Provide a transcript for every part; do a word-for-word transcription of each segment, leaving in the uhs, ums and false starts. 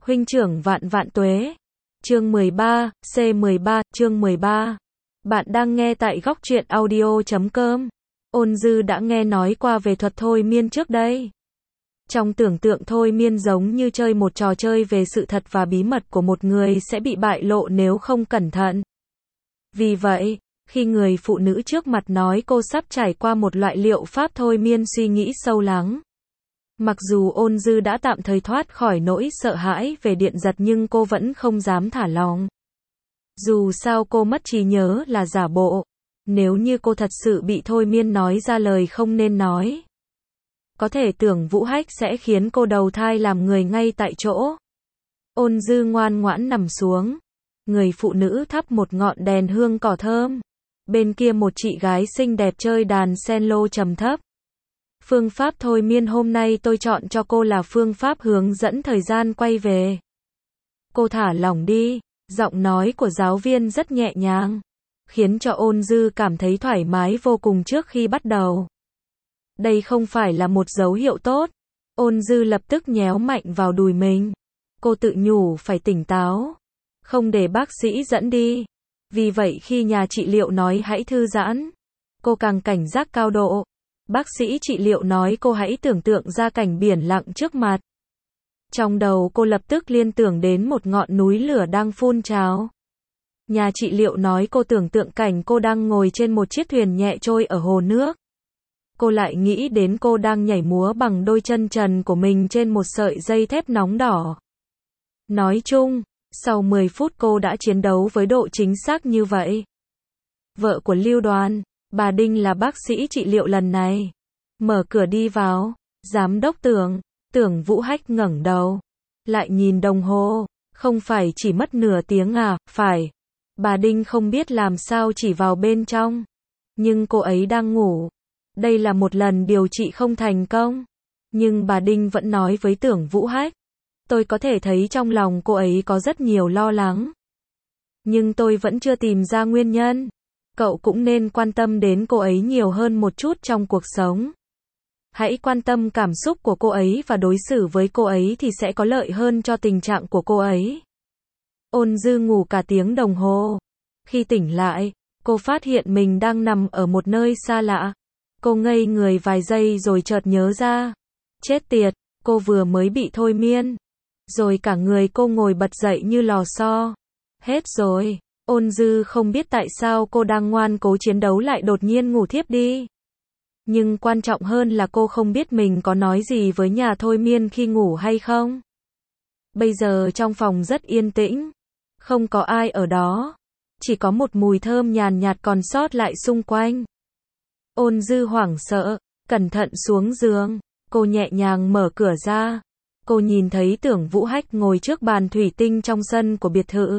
Huynh trưởng vạn vạn tuế. Chương mười ba, C mười ba, chương mười ba. Bạn đang nghe tại góc truyện audio chấm com. Ôn Dư đã nghe nói qua về thuật thôi miên trước đây. Trong tưởng tượng thôi miên giống như chơi một trò chơi về sự thật và bí mật của một người sẽ bị bại lộ nếu không cẩn thận. Vì vậy, khi người phụ nữ trước mặt nói cô sắp trải qua một loại liệu pháp thôi miên suy nghĩ sâu lắng. Mặc dù Ôn Dư đã tạm thời thoát khỏi nỗi sợ hãi về điện giật nhưng cô vẫn không dám thả lỏng. Dù sao cô mất trí nhớ là giả bộ. Nếu như cô thật sự bị thôi miên nói ra lời không nên nói, có thể Tưởng Vũ Hách sẽ khiến cô đầu thai làm người ngay tại chỗ. Ôn Dư ngoan ngoãn nằm xuống. Người phụ nữ thắp một ngọn đèn hương cỏ thơm. Bên kia một chị gái xinh đẹp chơi đàn cello trầm thấp. Phương pháp thôi miên hôm nay tôi chọn cho cô là phương pháp hướng dẫn thời gian quay về. Cô thả lỏng đi. Giọng nói của giáo viên rất nhẹ nhàng, khiến cho Ôn Dư cảm thấy thoải mái vô cùng trước khi bắt đầu. Đây không phải là một dấu hiệu tốt. Ôn Dư lập tức nhéo mạnh vào đùi mình. Cô tự nhủ phải tỉnh táo, không để bác sĩ dẫn đi. Vì vậy khi nhà trị liệu nói hãy thư giãn, cô càng cảnh giác cao độ. Bác sĩ trị liệu nói cô hãy tưởng tượng ra cảnh biển lặng trước mặt. Trong đầu cô lập tức liên tưởng đến một ngọn núi lửa đang phun trào. Nhà trị liệu nói cô tưởng tượng cảnh cô đang ngồi trên một chiếc thuyền nhẹ trôi ở hồ nước. Cô lại nghĩ đến cô đang nhảy múa bằng đôi chân trần của mình trên một sợi dây thép nóng đỏ. Nói chung, sau mười phút cô đã chiến đấu với độ chính xác như vậy. Vợ của Lưu Đoàn, bà Đinh là bác sĩ trị liệu lần này. Mở cửa đi vào. Giám đốc Tưởng, Tưởng Vũ Hách ngẩng đầu. Lại nhìn đồng hồ. Không phải chỉ mất nửa tiếng à, phải. Bà Đinh không biết làm sao chỉ vào bên trong. Nhưng cô ấy đang ngủ. Đây là một lần điều trị không thành công. Nhưng bà Đinh vẫn nói với Tưởng Vũ Hách. Tôi có thể thấy trong lòng cô ấy có rất nhiều lo lắng. Nhưng tôi vẫn chưa tìm ra nguyên nhân. Cậu cũng nên quan tâm đến cô ấy nhiều hơn một chút trong cuộc sống. Hãy quan tâm cảm xúc của cô ấy và đối xử với cô ấy thì sẽ có lợi hơn cho tình trạng của cô ấy. Ôn Dư ngủ cả tiếng đồng hồ. Khi tỉnh lại, cô phát hiện mình đang nằm ở một nơi xa lạ. Cô ngây người vài giây rồi chợt nhớ ra. Chết tiệt, cô vừa mới bị thôi miên. Rồi cả người cô ngồi bật dậy như lò xo. Hết rồi. Ôn Dư không biết tại sao cô đang ngoan cố chiến đấu lại đột nhiên ngủ thiếp đi. Nhưng quan trọng hơn là cô không biết mình có nói gì với nhà thôi miên khi ngủ hay không. Bây giờ trong phòng rất yên tĩnh. Không có ai ở đó. Chỉ có một mùi thơm nhàn nhạt còn sót lại xung quanh. Ôn Dư hoảng sợ, cẩn thận xuống giường. Cô nhẹ nhàng mở cửa ra. Cô nhìn thấy Tưởng Vũ Hách ngồi trước bàn thủy tinh trong sân của biệt thự.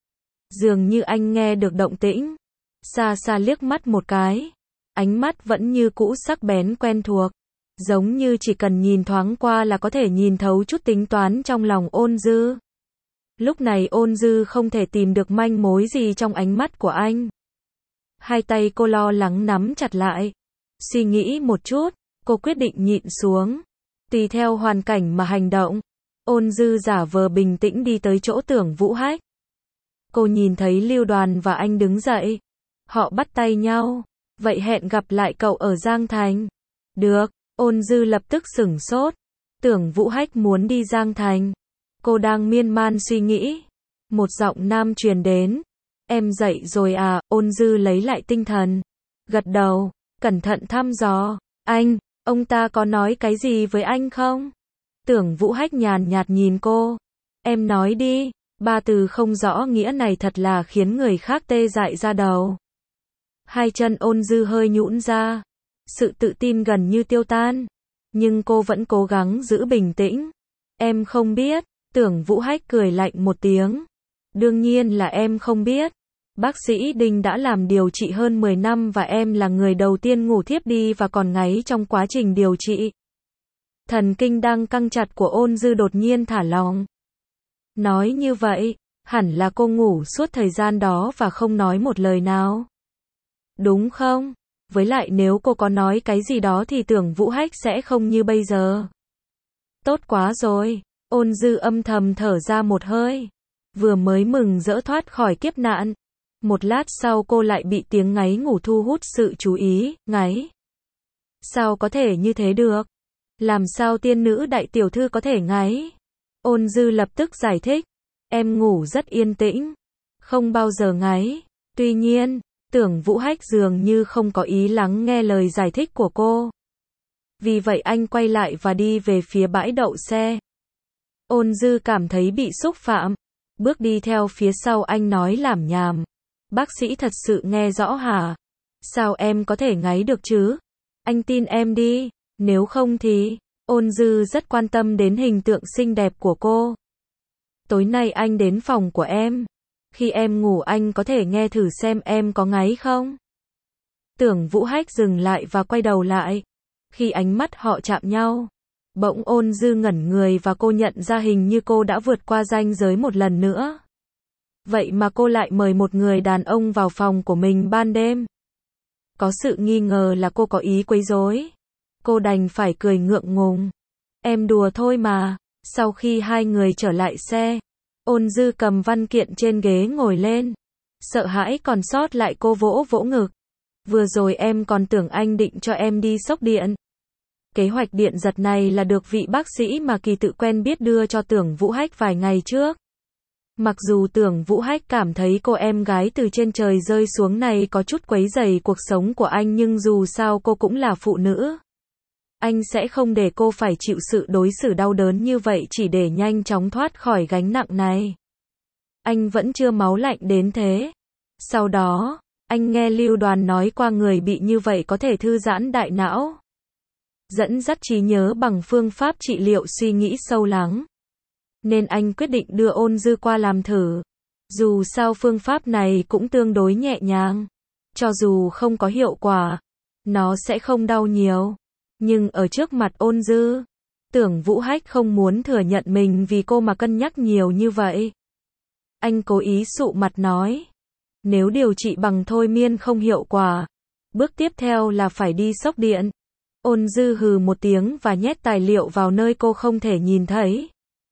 Dường như anh nghe được động tĩnh. Xa xa liếc mắt một cái. Ánh mắt vẫn như cũ sắc bén quen thuộc. Giống như chỉ cần nhìn thoáng qua là có thể nhìn thấu chút tính toán trong lòng Ôn Dư. Lúc này Ôn Dư không thể tìm được manh mối gì trong ánh mắt của anh. Hai tay cô lo lắng nắm chặt lại. Suy nghĩ một chút, cô quyết định nhịn xuống. Tùy theo hoàn cảnh mà hành động. Ôn Dư giả vờ bình tĩnh đi tới chỗ Tưởng Vũ Hách. Cô nhìn thấy Lưu Đoàn và anh đứng dậy. Họ bắt tay nhau. Vậy hẹn gặp lại cậu ở Giang Thành. Được. Ôn Dư lập tức sửng sốt. Tưởng Vũ Hách muốn đi Giang Thành. Cô đang miên man suy nghĩ. Một giọng nam truyền đến. Em dậy rồi à? Ôn Dư lấy lại tinh thần. Gật đầu. Cẩn thận thăm dò. Anh, ông ta có nói cái gì với anh không? Tưởng Vũ Hách nhàn nhạt nhìn cô. Em nói đi. Ba từ không rõ nghĩa này thật là khiến người khác tê dại ra đầu. Hai chân Ôn Dư hơi nhũn ra. Sự tự tin gần như tiêu tan. Nhưng cô vẫn cố gắng giữ bình tĩnh. Em không biết. Tưởng Vũ Hách cười lạnh một tiếng. Đương nhiên là em không biết. Bác sĩ Đinh đã làm điều trị hơn mười năm và em là người đầu tiên ngủ thiếp đi và còn ngáy trong quá trình điều trị. Thần kinh đang căng chặt của Ôn Dư đột nhiên thả lỏng. Nói như vậy, hẳn là cô ngủ suốt thời gian đó và không nói một lời nào. Đúng không? Với lại nếu cô có nói cái gì đó thì Tưởng Vũ Hách sẽ không như bây giờ. Tốt quá rồi. Ôn Dư âm thầm thở ra một hơi. Vừa mới mừng rỡ thoát khỏi kiếp nạn. Một lát sau cô lại bị tiếng ngáy ngủ thu hút sự chú ý, ngáy. Sao có thể như thế được? Làm sao tiên nữ đại tiểu thư có thể ngáy? Ôn Dư lập tức giải thích. Em ngủ rất yên tĩnh. Không bao giờ ngáy. Tuy nhiên, Tưởng Vũ Hách dường như không có ý lắng nghe lời giải thích của cô. Vì vậy anh quay lại và đi về phía bãi đậu xe. Ôn Dư cảm thấy bị xúc phạm. Bước đi theo phía sau anh nói lảm nhảm. Bác sĩ thật sự nghe rõ hả? Sao em có thể ngáy được chứ? Anh tin em đi. Nếu không thì... Ôn Dư rất quan tâm đến hình tượng xinh đẹp của cô. Tối nay anh đến phòng của em. Khi em ngủ anh có thể nghe thử xem em có ngáy không? Tưởng Vũ Hách dừng lại và quay đầu lại. Khi ánh mắt họ chạm nhau, bỗng Ôn Dư ngẩn người và cô nhận ra hình như cô đã vượt qua ranh giới một lần nữa. Vậy mà cô lại mời một người đàn ông vào phòng của mình ban đêm. Có sự nghi ngờ là cô có ý quấy rối. Cô đành phải cười ngượng ngùng. Em đùa thôi mà. Sau khi hai người trở lại xe, Ôn Dư cầm văn kiện trên ghế ngồi lên. Sợ hãi còn sót lại cô vỗ vỗ ngực. Vừa rồi em còn tưởng anh định cho em đi sốc điện. Kế hoạch điện giật này là được vị bác sĩ mà Kỳ tự quen biết đưa cho Tưởng Vũ Hách vài ngày trước. Mặc dù Tưởng Vũ Hách cảm thấy cô em gái từ trên trời rơi xuống này có chút quấy rầy cuộc sống của anh, nhưng dù sao cô cũng là phụ nữ. Anh sẽ không để cô phải chịu sự đối xử đau đớn như vậy chỉ để nhanh chóng thoát khỏi gánh nặng này. Anh vẫn chưa máu lạnh đến thế. Sau đó, anh nghe Lưu Đoàn nói qua người bị như vậy có thể thư giãn đại não, dẫn dắt trí nhớ bằng phương pháp trị liệu suy nghĩ sâu lắng. Nên anh quyết định đưa Ôn Dư qua làm thử. Dù sao phương pháp này cũng tương đối nhẹ nhàng. Cho dù không có hiệu quả, nó sẽ không đau nhiều. Nhưng ở trước mặt Ôn Dư, Tưởng Vũ Hách không muốn thừa nhận mình vì cô mà cân nhắc nhiều như vậy. Anh cố ý sụ mặt nói. Nếu điều trị bằng thôi miên không hiệu quả, bước tiếp theo là phải đi sốc điện. Ôn Dư hừ một tiếng và nhét tài liệu vào nơi cô không thể nhìn thấy.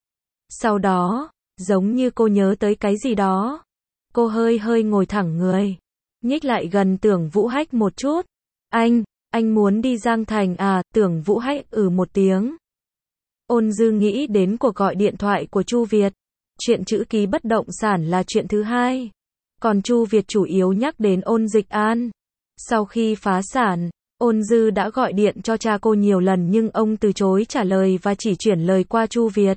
Sau đó, giống như cô nhớ tới cái gì đó, cô hơi hơi ngồi thẳng người, nhích lại gần Tưởng Vũ Hách một chút. Anh, anh muốn đi Giang Thành à? Tưởng Vũ Hách ừ một tiếng. Ôn Dư nghĩ đến cuộc gọi điện thoại của Chu Việt. Chuyện chữ ký bất động sản là chuyện thứ hai. Còn Chu Việt chủ yếu nhắc đến Ôn Dịch An. Sau khi phá sản, Ôn Dư đã gọi điện cho cha cô nhiều lần nhưng ông từ chối trả lời và chỉ chuyển lời qua Chu Việt.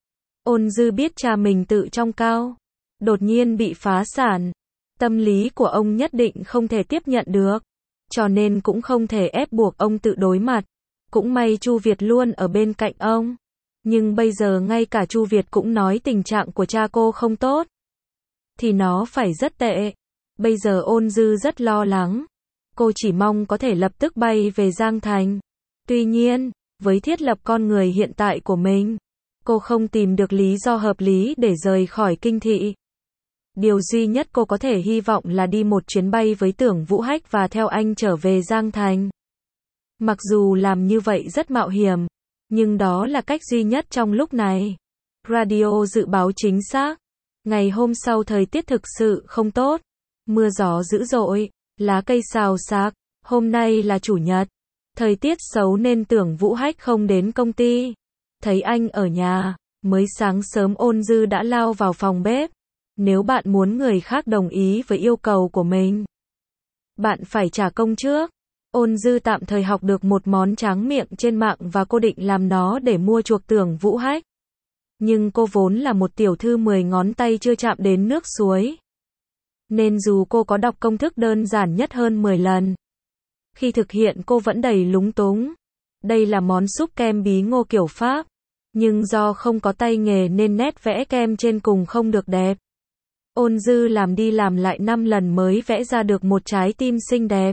Ôn Dư biết cha mình tự trong cao, đột nhiên bị phá sản. Tâm lý của ông nhất định không thể tiếp nhận được. Cho nên cũng không thể ép buộc ông tự đối mặt. Cũng may Chu Việt luôn ở bên cạnh ông. Nhưng bây giờ ngay cả Chu Việt cũng nói tình trạng của cha cô không tốt. Thì nó phải rất tệ. Bây giờ Ôn Dư rất lo lắng. Cô chỉ mong có thể lập tức bay về Giang Thành. Tuy nhiên, với thiết lập con người hiện tại của mình, cô không tìm được lý do hợp lý để rời khỏi kinh thị. Điều duy nhất cô có thể hy vọng là đi một chuyến bay với Tưởng Vũ Hách và theo anh trở về Giang Thành. Mặc dù làm như vậy rất mạo hiểm, nhưng đó là cách duy nhất trong lúc này. Radio dự báo chính xác. Ngày hôm sau thời tiết thực sự không tốt. Mưa gió dữ dội, lá cây xào xạc. Hôm nay là chủ nhật. Thời tiết xấu nên Tưởng Vũ Hách không đến công ty. Thấy anh ở nhà, mới sáng sớm Ôn Dư đã lao vào phòng bếp. Nếu bạn muốn người khác đồng ý với yêu cầu của mình, bạn phải trả công trước. Ôn Dư tạm thời học được một món tráng miệng trên mạng và cô định làm nó để mua chuộc Tưởng Vũ Hách. Nhưng cô vốn là một tiểu thư mười ngón tay chưa chạm đến nước suối. Nên dù cô có đọc công thức đơn giản nhất hơn mười lần, khi thực hiện cô vẫn đầy lúng túng. Đây là món súp kem bí ngô kiểu Pháp. Nhưng do không có tay nghề nên nét vẽ kem trên cùng không được đẹp. Ôn Dư làm đi làm lại năm lần mới vẽ ra được một trái tim xinh đẹp.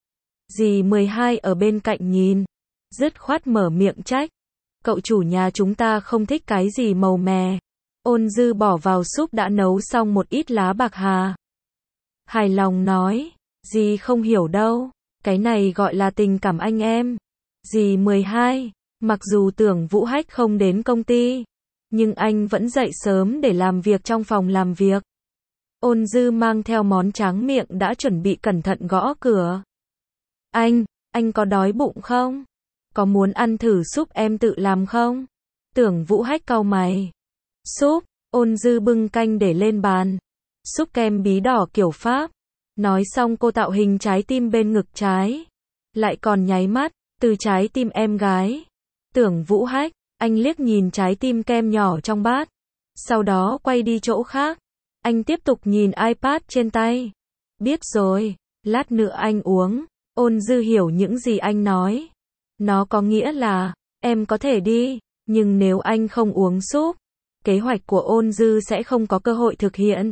Dì mười hai ở bên cạnh nhìn, dứt khoát mở miệng trách. Cậu chủ nhà chúng ta không thích cái gì màu mè. Ôn Dư bỏ vào súp đã nấu xong một ít lá bạc hà. Hài lòng nói, dì không hiểu đâu, cái này gọi là tình cảm anh em. Dì mười hai, mặc dù Tưởng Vũ Hách không đến công ty, nhưng anh vẫn dậy sớm để làm việc trong phòng làm việc. Ôn Dư mang theo món tráng miệng đã chuẩn bị cẩn thận gõ cửa. Anh, anh có đói bụng không? Có muốn ăn thử súp em tự làm không? Tưởng Vũ Hách cau mày. Súp, Ôn Dư bưng canh để lên bàn. Súp kem bí đỏ kiểu Pháp. Nói xong cô tạo hình trái tim bên ngực trái. Lại còn nháy mắt, từ trái tim em gái. Tưởng Vũ Hách, anh liếc nhìn trái tim kem nhỏ trong bát. Sau đó quay đi chỗ khác. Anh tiếp tục nhìn iPad trên tay. Biết rồi, lát nữa anh uống. Ôn Dư hiểu những gì anh nói. Nó có nghĩa là, em có thể đi, nhưng nếu anh không uống súp, kế hoạch của Ôn Dư sẽ không có cơ hội thực hiện.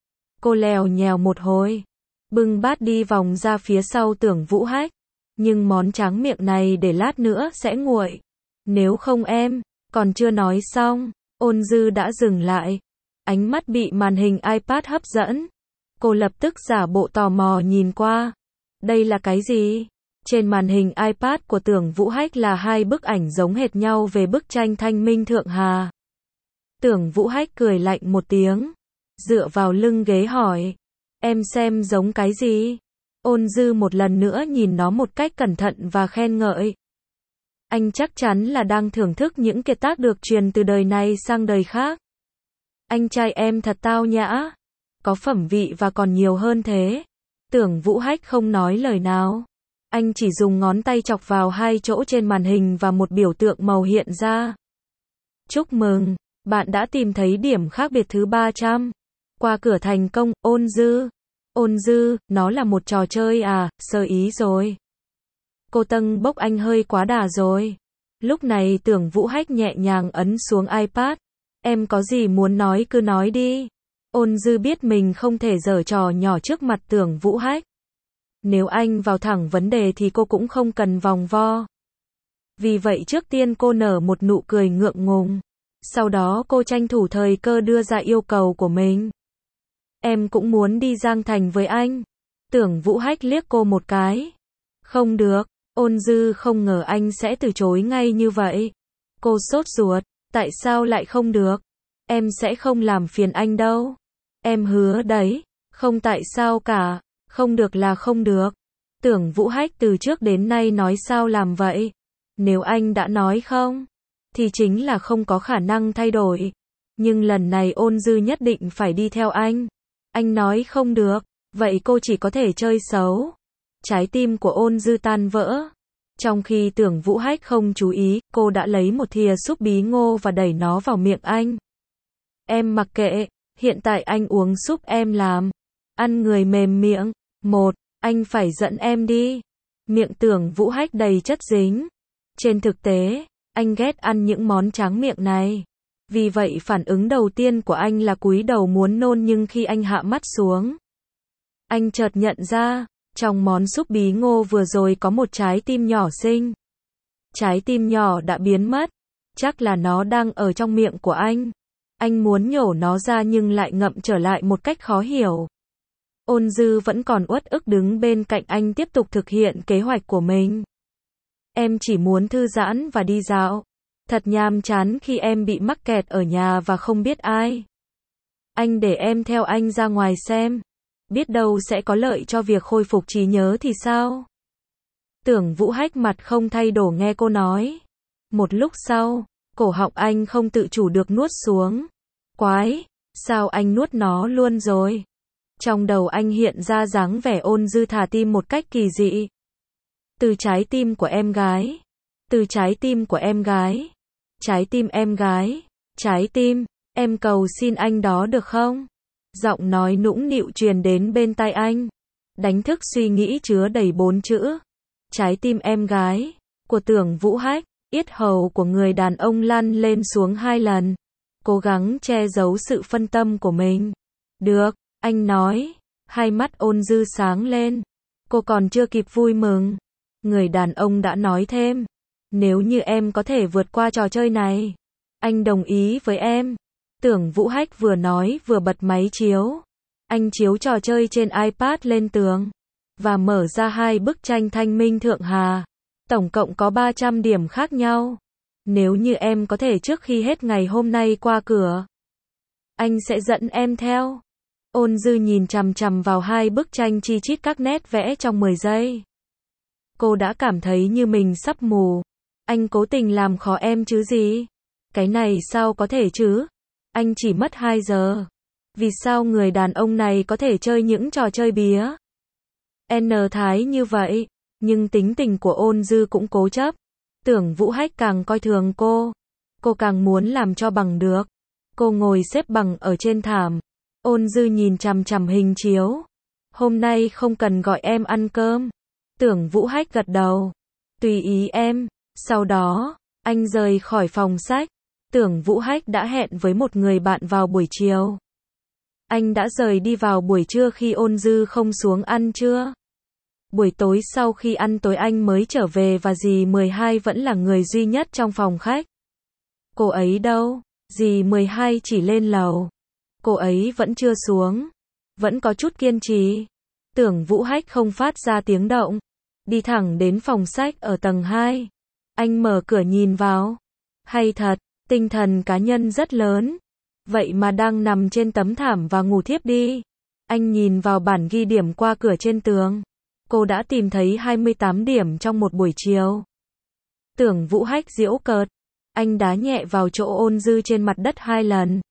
Cô lèo nhèo một hồi, bưng bát đi vòng ra phía sau Tưởng Vũ Hách. Nhưng món tráng miệng này để lát nữa sẽ nguội. Nếu không em, còn chưa nói xong, Ôn Dư đã dừng lại. Ánh mắt bị màn hình iPad hấp dẫn. Cô lập tức giả bộ tò mò nhìn qua. Đây là cái gì? Trên màn hình iPad của Tưởng Vũ Hách là hai bức ảnh giống hệt nhau về bức tranh Thanh Minh Thượng Hà. Tưởng Vũ Hách cười lạnh một tiếng, dựa vào lưng ghế hỏi. Em xem giống cái gì? Ôn Dư một lần nữa nhìn nó một cách cẩn thận và khen ngợi. Anh chắc chắn là đang thưởng thức những kiệt tác được truyền từ đời này sang đời khác. Anh trai em thật tao nhã, có phẩm vị và còn nhiều hơn thế. Tưởng Vũ Hách không nói lời nào. Anh chỉ dùng ngón tay chọc vào hai chỗ trên màn hình và một biểu tượng màu hiện ra. Chúc mừng, bạn đã tìm thấy điểm khác biệt thứ ba trăm. Qua cửa thành công, Ôn Dư. Ôn Dư, nó là một trò chơi à, sơ ý rồi. Cô tâng bốc anh hơi quá đà rồi. Lúc này Tưởng Vũ Hách nhẹ nhàng ấn xuống iPad. Em có gì muốn nói cứ nói đi. Ôn Dư biết mình không thể giở trò nhỏ trước mặt Tưởng Vũ Hách. Nếu anh vào thẳng vấn đề thì cô cũng không cần vòng vo. Vì vậy trước tiên cô nở một nụ cười ngượng ngùng. Sau đó cô tranh thủ thời cơ đưa ra yêu cầu của mình. Em cũng muốn đi Giang Thành với anh. Tưởng Vũ Hách liếc cô một cái. Không được. Ôn Dư không ngờ anh sẽ từ chối ngay như vậy. Cô sốt ruột. Tại sao lại không được? Em sẽ không làm phiền anh đâu. Em hứa đấy. Không tại sao cả. Không được là không được. Tưởng Vũ Hách từ trước đến nay nói sao làm vậy. Nếu anh đã nói không, thì chính là không có khả năng thay đổi. Nhưng lần này Ôn Dư nhất định phải đi theo anh. Anh nói không được, vậy cô chỉ có thể chơi xấu. Trái tim của Ôn Dư tan vỡ. Trong khi Tưởng Vũ Hách không chú ý, cô đã lấy một thìa súp bí ngô và đẩy nó vào miệng anh. Em mặc kệ, hiện tại anh uống súp em làm. Ăn người mềm miệng. Một, anh phải dẫn em đi. Miệng Tưởng Vũ Hách đầy chất dính. Trên thực tế, anh ghét ăn những món tráng miệng này. Vì vậy phản ứng đầu tiên của anh là cúi đầu muốn nôn, nhưng khi anh hạ mắt xuống, anh chợt nhận ra, trong món súp bí ngô vừa rồi có một trái tim nhỏ xinh. Trái tim nhỏ đã biến mất. Chắc là nó đang ở trong miệng của anh. Anh muốn nhổ nó ra nhưng lại ngậm trở lại một cách khó hiểu. Ôn Dư vẫn còn uất ức đứng bên cạnh anh tiếp tục thực hiện kế hoạch của mình. Em chỉ muốn thư giãn và đi dạo. Thật nhàm chán khi em bị mắc kẹt ở nhà và không biết ai. Anh để em theo anh ra ngoài xem. Biết đâu sẽ có lợi cho việc khôi phục trí nhớ thì sao? Tưởng Vũ Hách mặt không thay đổi nghe cô nói. Một lúc sau, cổ họng anh không tự chủ được nuốt xuống. Quái, sao anh nuốt nó luôn rồi? Trong đầu anh hiện ra dáng vẻ Ôn Dư thả tim một cách kỳ dị. Từ trái tim của em gái. Từ trái tim của em gái. Trái tim em gái. Trái tim, em cầu xin anh đó được không? Giọng nói nũng nịu truyền đến bên tai anh. Đánh thức suy nghĩ chứa đầy bốn chữ. Trái tim em gái. Của Tưởng Vũ Hách. Yết hầu của người đàn ông lăn lên xuống hai lần. Cố gắng che giấu sự phân tâm của mình. Được, anh nói. Hai mắt Ôn Dư sáng lên. Cô còn chưa kịp vui mừng. Người đàn ông đã nói thêm. Nếu như em có thể vượt qua trò chơi này, anh đồng ý với em. Tưởng Vũ Hách vừa nói vừa bật máy chiếu. Anh chiếu trò chơi trên iPad lên tường. Và mở ra hai bức tranh Thanh Minh Thượng Hà. Tổng cộng có ba trăm điểm khác nhau. Nếu như em có thể trước khi hết ngày hôm nay qua cửa, anh sẽ dẫn em theo. Ôn Dư nhìn chằm chằm vào hai bức tranh chi chít các nét vẽ trong mười giây. Cô đã cảm thấy như mình sắp mù. Anh cố tình làm khó em chứ gì? Cái này sao có thể chứ? Anh chỉ mất hai giờ. Vì sao người đàn ông này có thể chơi những trò chơi bía N thái như vậy? Nhưng tính tình của Ôn Dư cũng cố chấp. Tưởng Vũ Hách càng coi thường cô, cô càng muốn làm cho bằng được. Cô ngồi xếp bằng ở trên thảm. Ôn Dư nhìn chằm chằm hình chiếu. Hôm nay không cần gọi em ăn cơm. Tưởng Vũ Hách gật đầu. Tùy ý em. Sau đó, anh rời khỏi phòng sách. Tưởng Vũ Hách đã hẹn với một người bạn vào buổi chiều. Anh đã rời đi vào buổi trưa khi Ôn Dư không xuống ăn trưa. Buổi tối sau khi ăn tối anh mới trở về và dì mười hai vẫn là người duy nhất trong phòng khách. Cô ấy đâu? Dì mười hai chỉ lên lầu. Cô ấy vẫn chưa xuống. Vẫn có chút kiên trì. Tưởng Vũ Hách không phát ra tiếng động. Đi thẳng đến phòng sách ở tầng hai. Anh mở cửa nhìn vào. Hay thật, tinh thần cá nhân rất lớn. Vậy mà đang nằm trên tấm thảm và ngủ thiếp đi. Anh nhìn vào bản ghi điểm qua cửa trên tường. Cô đã tìm thấy hai mươi tám điểm trong một buổi chiều. Tưởng Vũ Hách giễu cợt. Anh đá nhẹ vào chỗ Ôn Dư trên mặt đất hai lần.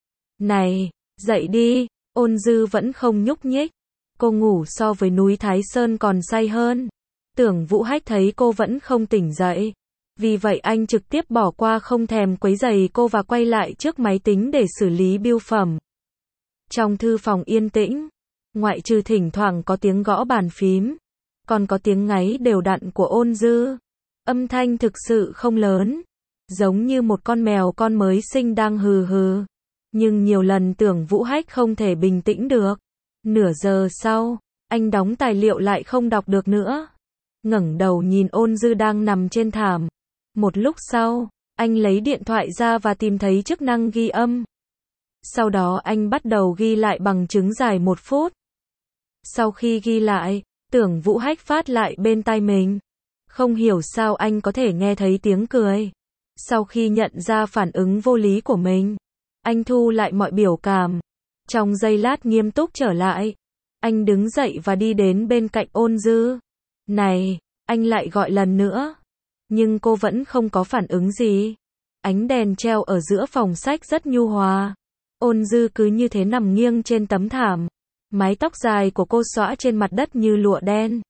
Này, dậy đi. Ôn Dư vẫn không nhúc nhích. Cô ngủ so với núi Thái Sơn còn say hơn. Tưởng Vũ Hách thấy cô vẫn không tỉnh dậy. Vì vậy anh trực tiếp bỏ qua không thèm quấy rầy cô và quay lại trước máy tính để xử lý bưu phẩm. Trong thư phòng yên tĩnh, ngoại trừ thỉnh thoảng có tiếng gõ bàn phím, còn có tiếng ngáy đều đặn của Ôn Dư. Âm thanh thực sự không lớn, giống như một con mèo con mới sinh đang hừ hừ. Nhưng nhiều lần Tưởng Vũ Hách không thể bình tĩnh được. Nửa giờ sau, anh đóng tài liệu lại không đọc được nữa. Ngẩng đầu nhìn Ôn Dư đang nằm trên thảm. Một lúc sau, anh lấy điện thoại ra và tìm thấy chức năng ghi âm. Sau đó anh bắt đầu ghi lại bằng chứng dài một phút. Sau khi ghi lại, Tưởng Vũ Hách phát lại bên tai mình. Không hiểu sao anh có thể nghe thấy tiếng cười. Sau khi nhận ra phản ứng vô lý của mình, anh thu lại mọi biểu cảm. Trong giây lát nghiêm túc trở lại, anh đứng dậy và đi đến bên cạnh Ôn Dư. Này, anh lại gọi lần nữa. Nhưng cô vẫn không có phản ứng gì. Ánh đèn treo ở giữa phòng sách rất nhu hòa. Ôn Dư cứ như thế nằm nghiêng trên tấm thảm. Mái tóc dài của cô xõa trên mặt đất như lụa đen.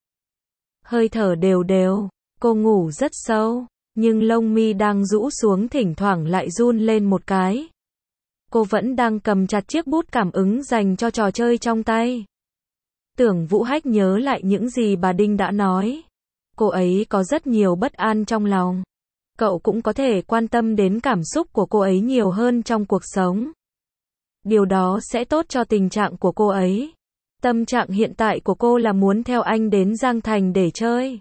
Hơi thở đều đều. Cô ngủ rất sâu. Nhưng lông mi đang rũ xuống thỉnh thoảng lại run lên một cái. Cô vẫn đang cầm chặt chiếc bút cảm ứng dành cho trò chơi trong tay. Tưởng Vũ Hách nhớ lại những gì bà Đinh đã nói. Cô ấy có rất nhiều bất an trong lòng. Cậu cũng có thể quan tâm đến cảm xúc của cô ấy nhiều hơn trong cuộc sống. Điều đó sẽ tốt cho tình trạng của cô ấy. Tâm trạng hiện tại của cô là muốn theo anh đến Giang Thành để chơi.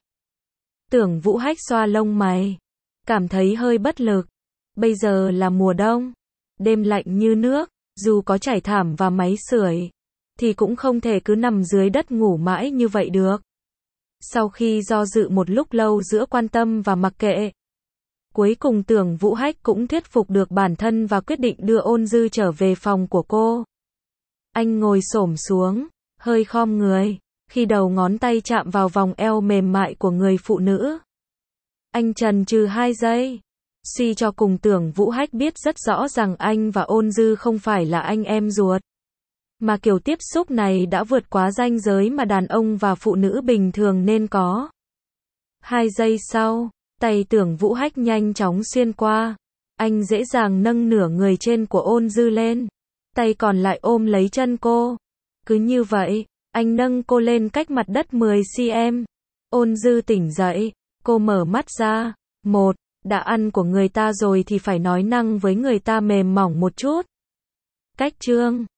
Tưởng Vũ Hách xoa lông mày. Cảm thấy hơi bất lực. Bây giờ là mùa đông. Đêm lạnh như nước. Dù có trải thảm và máy sưởi, thì cũng không thể cứ nằm dưới đất ngủ mãi như vậy được. Sau khi do dự một lúc lâu giữa quan tâm và mặc kệ, cuối cùng Tưởng Vũ Hách cũng thuyết phục được bản thân và quyết định đưa Ôn Dư trở về phòng của cô. Anh ngồi xổm xuống, hơi khom người, khi đầu ngón tay chạm vào vòng eo mềm mại của người phụ nữ. Anh chần chừ hai giây. Suy cho cùng Tưởng Vũ Hách biết rất rõ rằng anh và Ôn Dư không phải là anh em ruột. Mà kiểu tiếp xúc này đã vượt quá ranh giới mà đàn ông và phụ nữ bình thường nên có. Hai giây sau, tay Tưởng Vũ Hách nhanh chóng xuyên qua. Anh dễ dàng nâng nửa người trên của Ôn Dư lên. Tay còn lại ôm lấy chân cô. Cứ như vậy, anh nâng cô lên cách mặt đất mười xăng-ti-mét. Ôn Dư tỉnh dậy. Cô mở mắt ra. Một, đã ăn của người ta rồi thì phải nói năng với người ta mềm mỏng một chút. Cách chương